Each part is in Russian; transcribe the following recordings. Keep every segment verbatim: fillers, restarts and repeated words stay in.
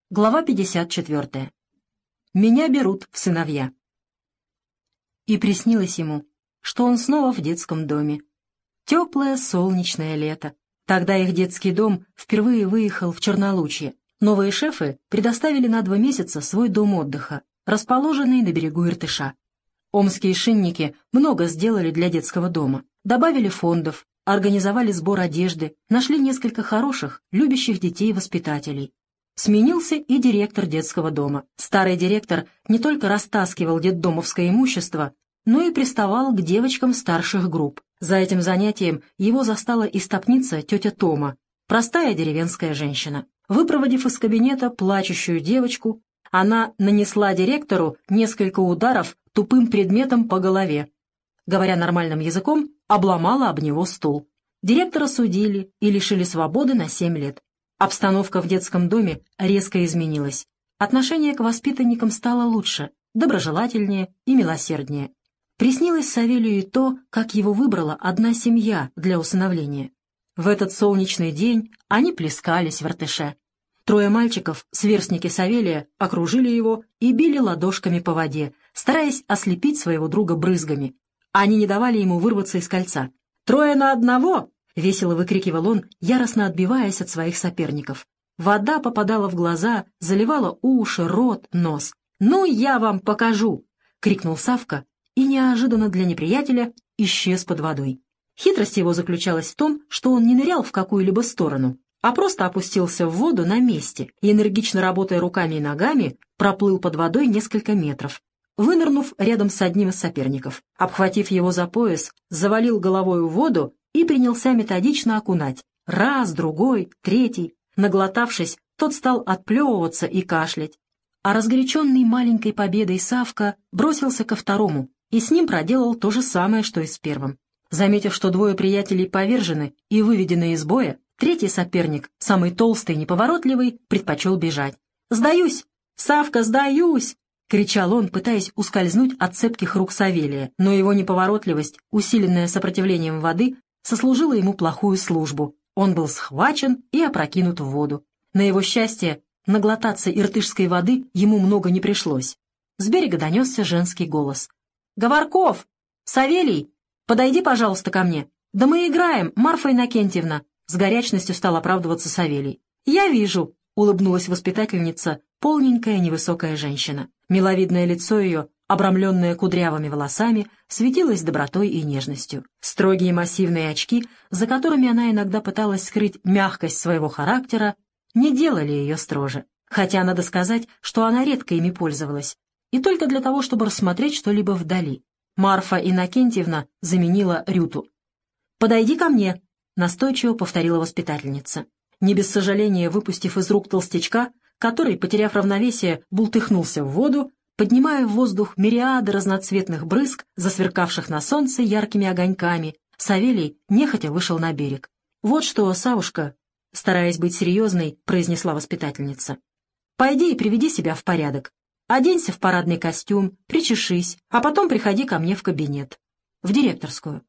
Глава пятьдесят четвёртая. Меня берут в сыновья. И приснилось ему, что он снова в детском доме. Теплое солнечное лето. Тогда их детский дом впервые выехал в Чернолучье. Новые шефы предоставили на два месяца свой дом отдыха, расположенный на берегу Иртыша. Омские шинники много сделали для детского дома. Добавили фондов, организовали сбор одежды, нашли несколько хороших, любящих детей воспитателей. Сменился и директор детского дома. Старый директор не только растаскивал детдомовское имущество, но и приставал к девочкам старших групп. За этим занятием его застала истопница тетя Тома, простая деревенская женщина. Выпроводив из кабинета плачущую девочку, она нанесла директору несколько ударов тупым предметом по голове. Говоря нормальным языком, обломала об него стул. Директора судили и лишили свободы на семь лет. Обстановка в детском доме резко изменилась. Отношение к воспитанникам стало лучше, доброжелательнее и милосерднее. Приснилось Савелию и то, как его выбрала одна семья для усыновления. В этот солнечный день они плескались в Иртыше. Трое мальчиков, сверстники Савелия, окружили его и били ладошками по воде, стараясь ослепить своего друга брызгами. Они не давали ему вырваться из кольца. «Трое на одного!» — весело выкрикивал он, яростно отбиваясь от своих соперников. Вода попадала в глаза, заливала уши, рот, нос. «Ну, я вам покажу!» — крикнул Савка и неожиданно для неприятеля исчез под водой. Хитрость его заключалась в том, что он не нырял в какую-либо сторону, а просто опустился в воду на месте и, энергично работая руками и ногами, проплыл под водой несколько метров, вынырнув рядом с одним из соперников. Обхватив его за пояс, завалил головой в воду и принялся методично окунать. Раз, другой, третий. Наглотавшись, тот стал отплевываться и кашлять. А разгоряченный маленькой победой Савка бросился ко второму и с ним проделал то же самое, что и с первым. Заметив, что двое приятелей повержены и выведены из боя, третий соперник, самый толстый и неповоротливый, предпочел бежать. «Сдаюсь! Савка, сдаюсь!» — кричал он, пытаясь ускользнуть от цепких рук Савелия, но его неповоротливость, усиленная сопротивлением воды, сослужила ему плохую службу. Он был схвачен и опрокинут в воду. На его счастье, наглотаться иртышской воды ему много не пришлось. С берега донесся женский голос. «Говорков! Савелий! Подойди, пожалуйста, ко мне! Да мы играем, Марфа Иннокентьевна!» С горячностью стал оправдываться Савелий. «Я вижу!» — улыбнулась воспитательница, полненькая невысокая женщина. Миловидное лицо ее, обрамленное кудрявыми волосами, светилось добротой и нежностью. Строгие массивные очки, за которыми она иногда пыталась скрыть мягкость своего характера, не делали ее строже. Хотя надо сказать, что она редко ими пользовалась, и только для того, чтобы рассмотреть что-либо вдали. Марфа Иннокентьевна заменила Рюту. «Подойди ко мне», — настойчиво повторила воспитательница. Не без сожаления выпустив из рук толстячка, который, потеряв равновесие, бултыхнулся в воду, поднимая в воздух мириады разноцветных брызг, засверкавших на солнце яркими огоньками, Савелий нехотя вышел на берег. «Вот что, Савушка», — стараясь быть серьезной, произнесла воспитательница, — «пойди и приведи себя в порядок. Оденься в парадный костюм, причешись, а потом приходи ко мне в кабинет, в директорскую».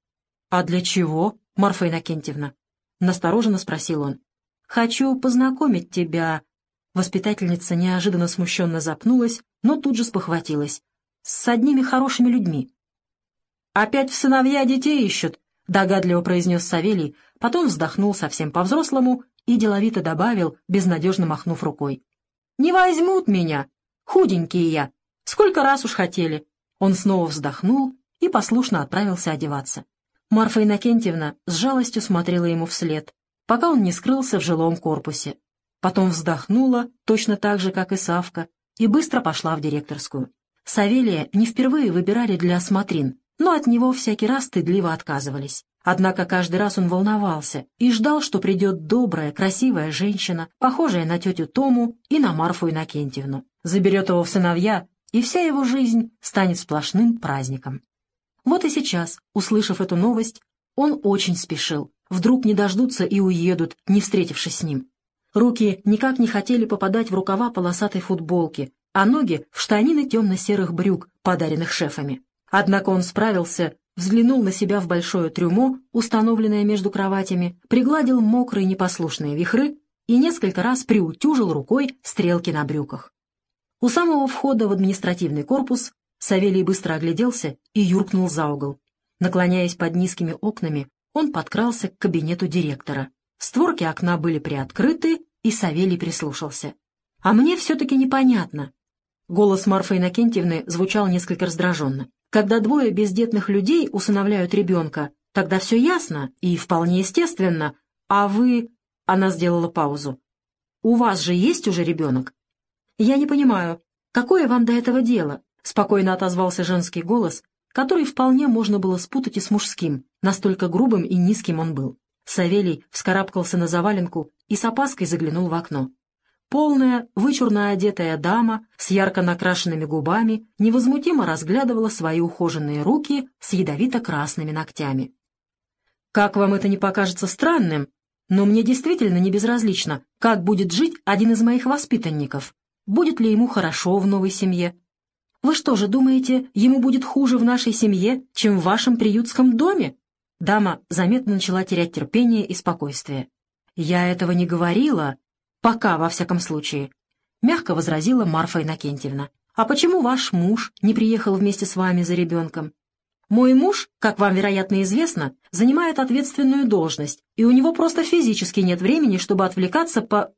«А для чего, Марфа Иннокентьевна?» — настороженно спросил он. «Хочу познакомить тебя...» Воспитательница неожиданно смущенно запнулась, но тут же спохватилась. «С одними хорошими людьми». «Опять в сыновья детей ищут», — догадливо произнес Савелий, потом вздохнул совсем по-взрослому и деловито добавил, безнадежно махнув рукой. «Не возьмут меня. Худенький я. Сколько раз уж хотели». Он снова вздохнул и послушно отправился одеваться. Марфа Иннокентьевна с жалостью смотрела ему вслед, пока он не скрылся в жилом корпусе. Потом вздохнула, точно так же, как и Савка, и быстро пошла в директорскую. Савелия не впервые выбирали для осмотрин, но от него всякий раз стыдливо отказывались. Однако каждый раз он волновался и ждал, что придет добрая, красивая женщина, похожая на тетю Тому и на Марфу Иннокентьевну. Заберет его в сыновья, и вся его жизнь станет сплошным праздником. Вот и сейчас, услышав эту новость, он очень спешил. Вдруг не дождутся и уедут, не встретившись с ним. Руки никак не хотели попадать в рукава полосатой футболки, а ноги — в штанины темно-серых брюк, подаренных шефами. Однако он справился, взглянул на себя в большое трюмо, установленное между кроватями, пригладил мокрые непослушные вихры и несколько раз приутюжил рукой стрелки на брюках. У самого входа в административный корпус Савелий быстро огляделся и юркнул за угол. Наклоняясь под низкими окнами, он подкрался к кабинету директора. Створки окна были приоткрыты, и Савелий прислушался. «А мне все-таки непонятно». Голос Марфы Иннокентьевны звучал несколько раздраженно. «Когда двое бездетных людей усыновляют ребенка, тогда все ясно и вполне естественно. А вы...» Она сделала паузу. «У вас же есть уже ребенок?» «Я не понимаю, какое вам до этого дело?» — спокойно отозвался женский голос, который вполне можно было спутать и с мужским, настолько грубым и низким он был. Савелий вскарабкался на заваленку и с опаской заглянул в окно. Полная, вычурно одетая дама с ярко накрашенными губами невозмутимо разглядывала свои ухоженные руки с ядовито-красными ногтями. «Как вам это не покажется странным, но мне действительно не безразлично, как будет жить один из моих воспитанников, будет ли ему хорошо в новой семье. Вы что же думаете, ему будет хуже в нашей семье, чем в вашем приютском доме?» Дама заметно начала терять терпение и спокойствие. «Я этого не говорила, пока, во всяком случае», — мягко возразила Марфа Иннокентьевна. «А почему ваш муж не приехал вместе с вами за ребенком? Мой муж, как вам, вероятно, известно, занимает ответственную должность, и у него просто физически нет времени, чтобы отвлекаться по...»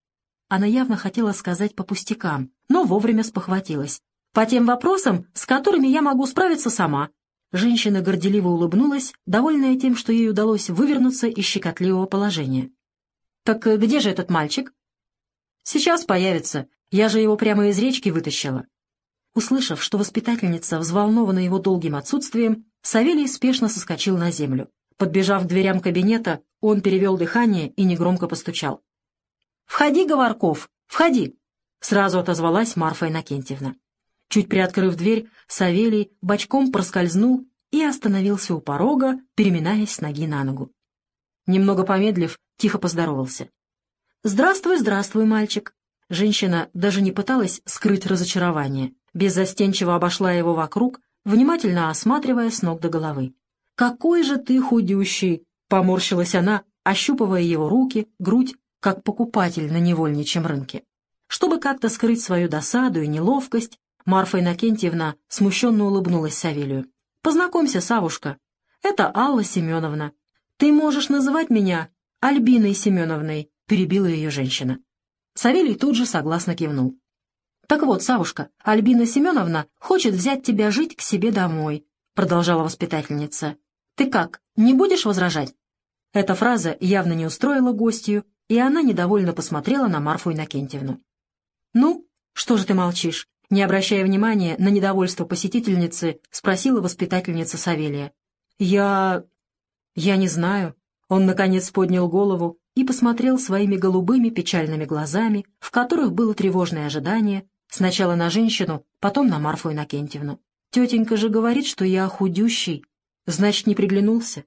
Она явно хотела сказать «по пустякам», но вовремя спохватилась. «По тем вопросам, с которыми я могу справиться сама». Женщина горделиво улыбнулась, довольная тем, что ей удалось вывернуться из щекотливого положения. «Так где же этот мальчик?» «Сейчас появится. Я же его прямо из речки вытащила». Услышав, что воспитательница взволнована его долгим отсутствием, Савелий спешно соскочил на землю. Подбежав к дверям кабинета, он перевел дыхание и негромко постучал. «Входи, Говорков, входи!» — сразу отозвалась Марфа Иннокентьевна. Чуть приоткрыв дверь, Савелий бочком проскользнул и остановился у порога, переминаясь с ноги на ногу. Немного помедлив, тихо поздоровался. «Здравствуй, здравствуй, мальчик!» Женщина даже не пыталась скрыть разочарование, беззастенчиво обошла его вокруг, внимательно осматривая с ног до головы. «Какой же ты худющий!» — поморщилась она, ощупывая его руки, грудь, как покупатель на невольничьем рынке. Чтобы как-то скрыть свою досаду и неловкость, Марфа Иннокентьевна смущенно улыбнулась Савелию. «Познакомься, Савушка, это Алла Семеновна. Ты можешь называть меня Альбиной Семеновной», — перебила ее женщина. Савелий тут же согласно кивнул. «Так вот, Савушка, Альбина Семеновна хочет взять тебя жить к себе домой», — продолжала воспитательница. «Ты как, не будешь возражать?» Эта фраза явно не устроила гостью, и она недовольно посмотрела на Марфу Иннокентьевну. «Ну, что же ты молчишь?» Не обращая внимания на недовольство посетительницы, спросила воспитательница Савелия. «Я... я не знаю». Он, наконец, поднял голову и посмотрел своими голубыми печальными глазами, в которых было тревожное ожидание, сначала на женщину, потом на Марфу Иннокентьевну. «Тетенька же говорит, что я худющий. Значит, не приглянулся?»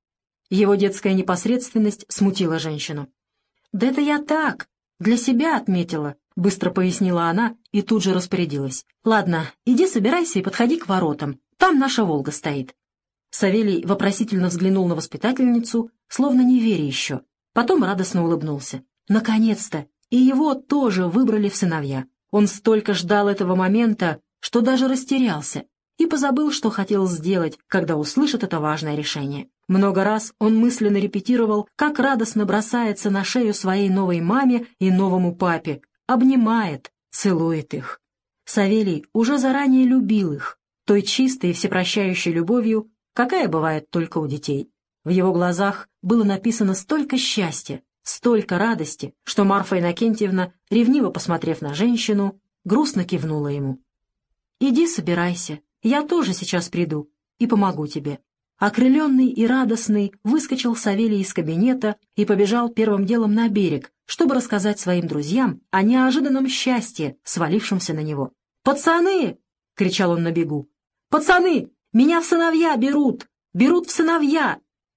Его детская непосредственность смутила женщину. «Да это я так, для себя отметила», — быстро пояснила она и тут же распорядилась. «Ладно, иди собирайся и подходи к воротам. Там наша «Волга» стоит». Савелий вопросительно взглянул на воспитательницу, словно не веря еще. Потом радостно улыбнулся. Наконец-то! И его тоже выбрали в сыновья. Он столько ждал этого момента, что даже растерялся и позабыл, что хотел сделать, когда услышит это важное решение. Много раз он мысленно репетировал, как радостно бросается на шею своей новой маме и новому папе, обнимает, целует их. Савелий уже заранее любил их, той чистой и всепрощающей любовью, какая бывает только у детей. В его глазах было написано столько счастья, столько радости, что Марфа Иннокентьевна, ревниво посмотрев на женщину, грустно кивнула ему. «Иди собирайся, я тоже сейчас приду и помогу тебе». Окрыленный и радостный выскочил Савелий из кабинета и побежал первым делом на берег, чтобы рассказать своим друзьям о неожиданном счастье, свалившемся на него. «Пацаны!» — кричал он на бегу. «Пацаны! Меня в сыновья берут! Берут в сыновья!»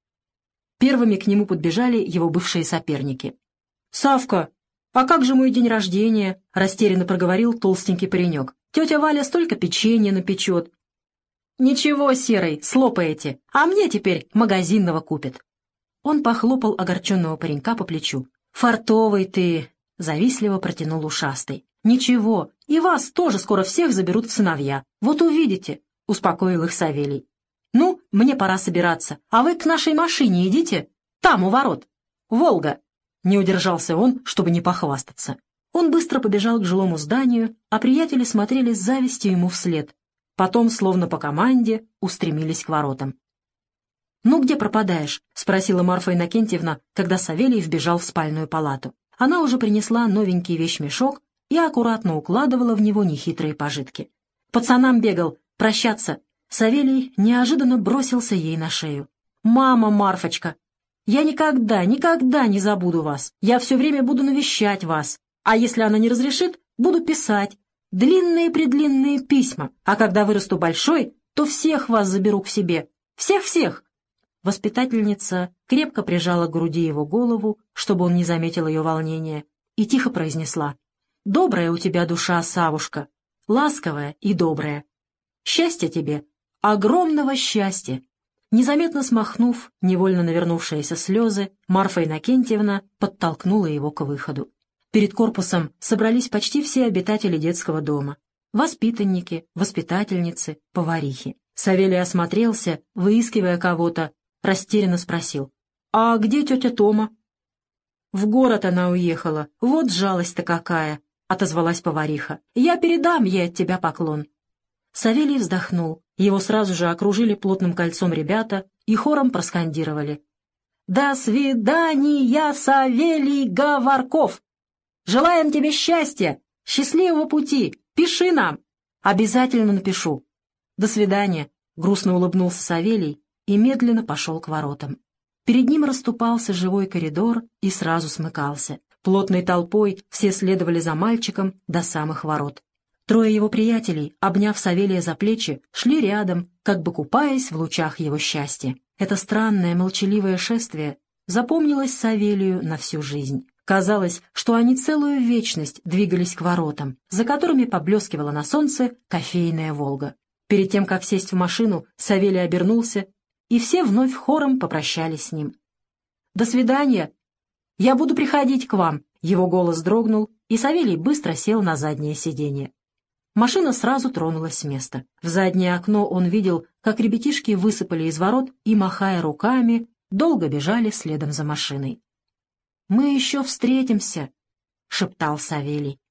Первыми к нему подбежали его бывшие соперники. «Савка, а как же мой день рождения?» — растерянно проговорил толстенький паренек. «Тетя Валя столько печенья напечет». «Ничего, Серый, слопаете, а мне теперь магазинного купят». Он похлопал огорченного паренька по плечу. «Фартовый ты!» — завистливо протянул ушастый. «Ничего, и вас тоже скоро всех заберут в сыновья. Вот увидите», — успокоил их Савелий. «Ну, мне пора собираться, а вы к нашей машине идите, там, у ворот. Волга!» Не удержался он, чтобы не похвастаться. Он быстро побежал к жилому зданию, а приятели смотрели с завистью ему вслед. Потом, словно по команде, устремились к воротам. «Ну, где пропадаешь?» — спросила Марфа Иннокентьевна, когда Савелий вбежал в спальную палату. Она уже принесла новенький вещмешок и аккуратно укладывала в него нехитрые пожитки. «Пацанам бегал, прощаться!» Савелий неожиданно бросился ей на шею. «Мама, Марфочка, я никогда, никогда не забуду вас. Я все время буду навещать вас. А если она не разрешит, буду писать. Длинные-предлинные письма. А когда вырасту большой, то всех вас заберу к себе. Всех-всех!» Воспитательница крепко прижала к груди его голову, чтобы он не заметил ее волнения, и тихо произнесла: «Добрая у тебя душа, Савушка, ласковая и добрая. Счастья тебе, огромного счастья!» Незаметно смахнув невольно навернувшиеся слезы, Марфа Иннокентьевна подтолкнула его к выходу. Перед корпусом собрались почти все обитатели детского дома. Воспитанники, воспитательницы, поварихи. Савелий осмотрелся, выискивая кого-то, растерянно спросил: «А где тетя Тома?» «В город она уехала, вот жалость-то какая!» — отозвалась повариха. «Я передам ей от тебя поклон». Савелий вздохнул. Его сразу же окружили плотным кольцом ребята и хором проскандировали: «До свидания, Савелий Говорков! Желаем тебе счастья, счастливого пути, пиши нам!» «Обязательно напишу». «До свидания», — грустно улыбнулся Савелий и медленно пошел к воротам. Перед ним расступался живой коридор и сразу смыкался. Плотной толпой все следовали за мальчиком до самых ворот. Трое его приятелей, обняв Савелия за плечи, шли рядом, как бы купаясь в лучах его счастья. Это странное молчаливое шествие запомнилось Савелию на всю жизнь. Казалось, что они целую вечность двигались к воротам, за которыми поблескивала на солнце кофейная «Волга». Перед тем, как сесть в машину, Савелий обернулся, и все вновь хором попрощались с ним. «До свидания! Я буду приходить к вам!» Его голос дрогнул, и Савелий быстро сел на заднее сиденье. Машина сразу тронулась с места. В заднее окно он видел, как ребятишки высыпали из ворот и, махая руками, долго бежали следом за машиной. «Мы еще встретимся», — шептал Савелий.